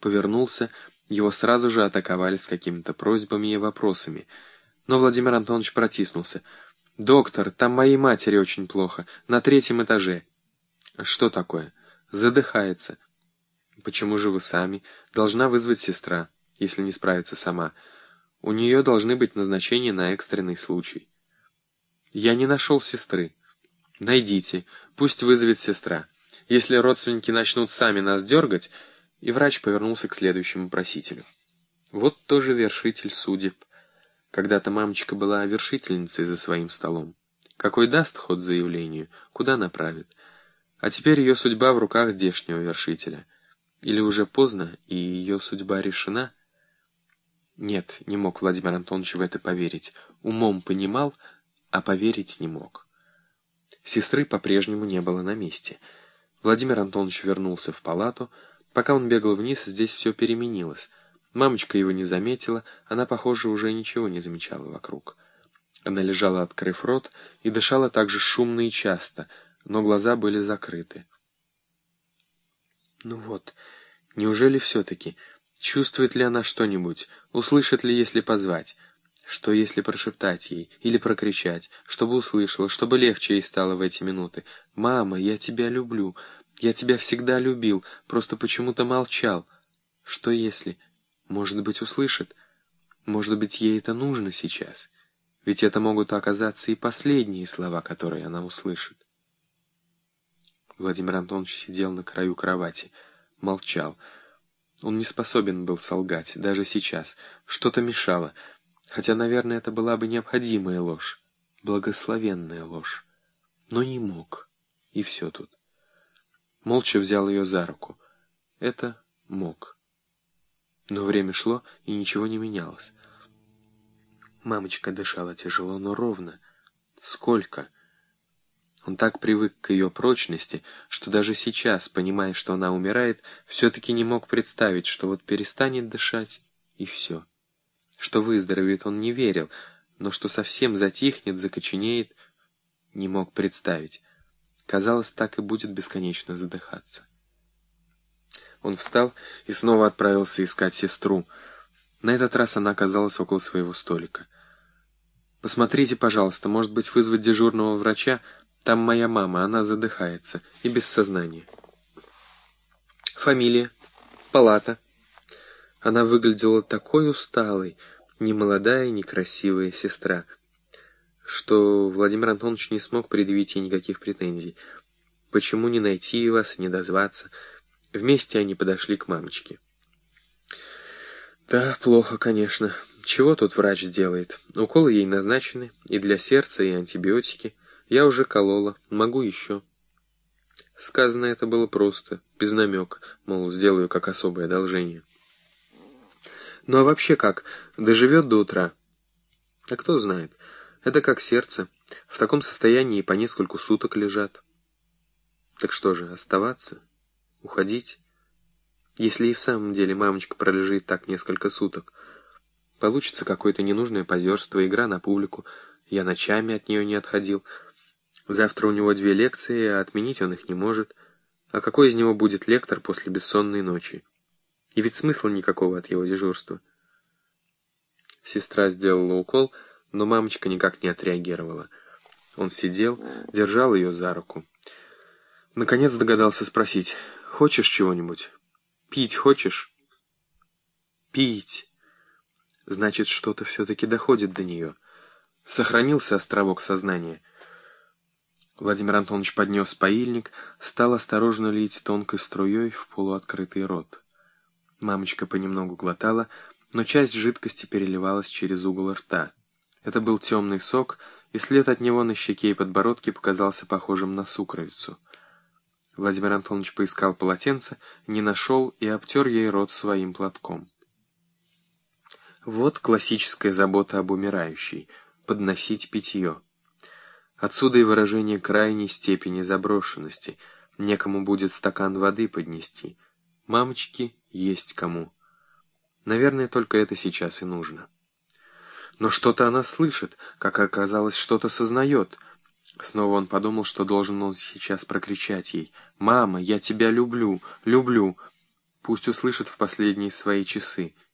повернулся, его сразу же атаковали с какими-то просьбами и вопросами. Но Владимир Антонович протиснулся. «Доктор, там моей матери очень плохо, на 3-м этаже». «Что такое?» «Задыхается». «Почему же вы сами? Должна вызвать сестра, если не справится сама. У нее должны быть назначения на экстренный случай». «Я не нашел сестры». «Найдите, пусть вызовет сестра. Если родственники начнут сами нас дергать...» И врач повернулся к следующему просителю. Вот тоже вершитель судеб. Когда-то мамочка была вершительницей за своим столом. Какой даст ход заявлению, куда направит. А теперь ее судьба в руках здешнего вершителя. Или уже поздно, и ее судьба решена? Нет, не мог Владимир Антонович в это поверить. Умом понимал, а поверить не мог. Сестры по-прежнему не было на месте. Владимир Антонович вернулся в палату. Пока он бегал вниз, здесь все переменилось. Мамочка его не заметила, она, похоже, уже ничего не замечала вокруг. Она лежала, открыв рот, и дышала так же шумно и часто, но глаза были закрыты. Ну вот, неужели все-таки? Чувствует ли она что-нибудь? Услышит ли, если позвать? Что, если прошептать ей или прокричать, чтобы услышала, чтобы легче ей стало в эти минуты? «Мама, я тебя люблю. Я тебя всегда любил, просто почему-то молчал». Что если? Может быть, услышит? Может быть, ей это нужно сейчас? Ведь это могут оказаться и последние слова, которые она услышит. Владимир Антонович сидел на краю кровати, молчал. Он не способен был солгать, даже сейчас. Что-то мешало, хотя, наверное, это была бы необходимая ложь, благословенная ложь. Но не мог, и все тут. Молча взял ее за руку. Это мог. Но время шло, и ничего не менялось. Мамочка дышала тяжело, но ровно. Сколько? Он так привык к ее прочности, что даже сейчас, понимая, что она умирает, все-таки не мог представить, что вот перестанет дышать, и все. Что выздоровеет, он не верил, но что совсем затихнет, закоченеет, не мог представить. Казалось, так и будет бесконечно задыхаться. Он встал и снова отправился искать сестру. На этот раз она оказалась около своего столика. «Посмотрите, пожалуйста, может быть, вызвать дежурного врача? Там моя мама, она задыхается и без сознания». «Фамилия? Палата?» Она выглядела такой усталой, ни молодая, ни красивая сестра, что Владимир Антонович не смог предъявить ей никаких претензий. Почему не найти вас, не дозваться? Вместе они подошли к мамочке. «Да, плохо, конечно. Чего тут врач сделает? Уколы ей назначены, и для сердца, и антибиотики. Я уже колола, могу еще». Сказано это было просто, без намека, мол, сделаю как особое одолжение. «Ну а вообще как? Доживет до утра?» «А кто знает. Это как сердце. В таком состоянии по нескольку суток лежат». «Так что же, оставаться? Уходить? Если и в самом деле мамочка пролежит так несколько суток, получится какое-то ненужное позерство, игра на публику. Я ночами от нее не отходил. Завтра у него 2 лекции, а отменить он их не может. А какой из него будет лектор после бессонной ночи? И ведь смысла никакого от его дежурства». Сестра сделала укол, но мамочка никак не отреагировала. Он сидел, держал ее за руку. Наконец догадался спросить: «Хочешь чего-нибудь? Пить хочешь?» «Пить!» Значит, что-то все-таки доходит до нее. Сохранился островок сознания. Владимир Антонович поднес паильник, стал осторожно лить тонкой струей в полуоткрытый рот. Мамочка понемногу глотала, но часть жидкости переливалась через угол рта. Это был темный сок, и след от него на щеке и подбородке показался похожим на сукровицу. Владимир Антонович поискал полотенце, не нашел и обтер ей рот своим платком. Вот классическая забота об умирающей — подносить питье. Отсюда и выражение крайней степени заброшенности. Некому будет стакан воды поднести. Мамочке есть кому. Наверное, только это сейчас и нужно. Но что-то она слышит, как оказалось, что-то сознает. Снова он подумал, что должен он сейчас прокричать ей: «Мама, я тебя люблю, люблю!» Пусть услышит в последние свои часы.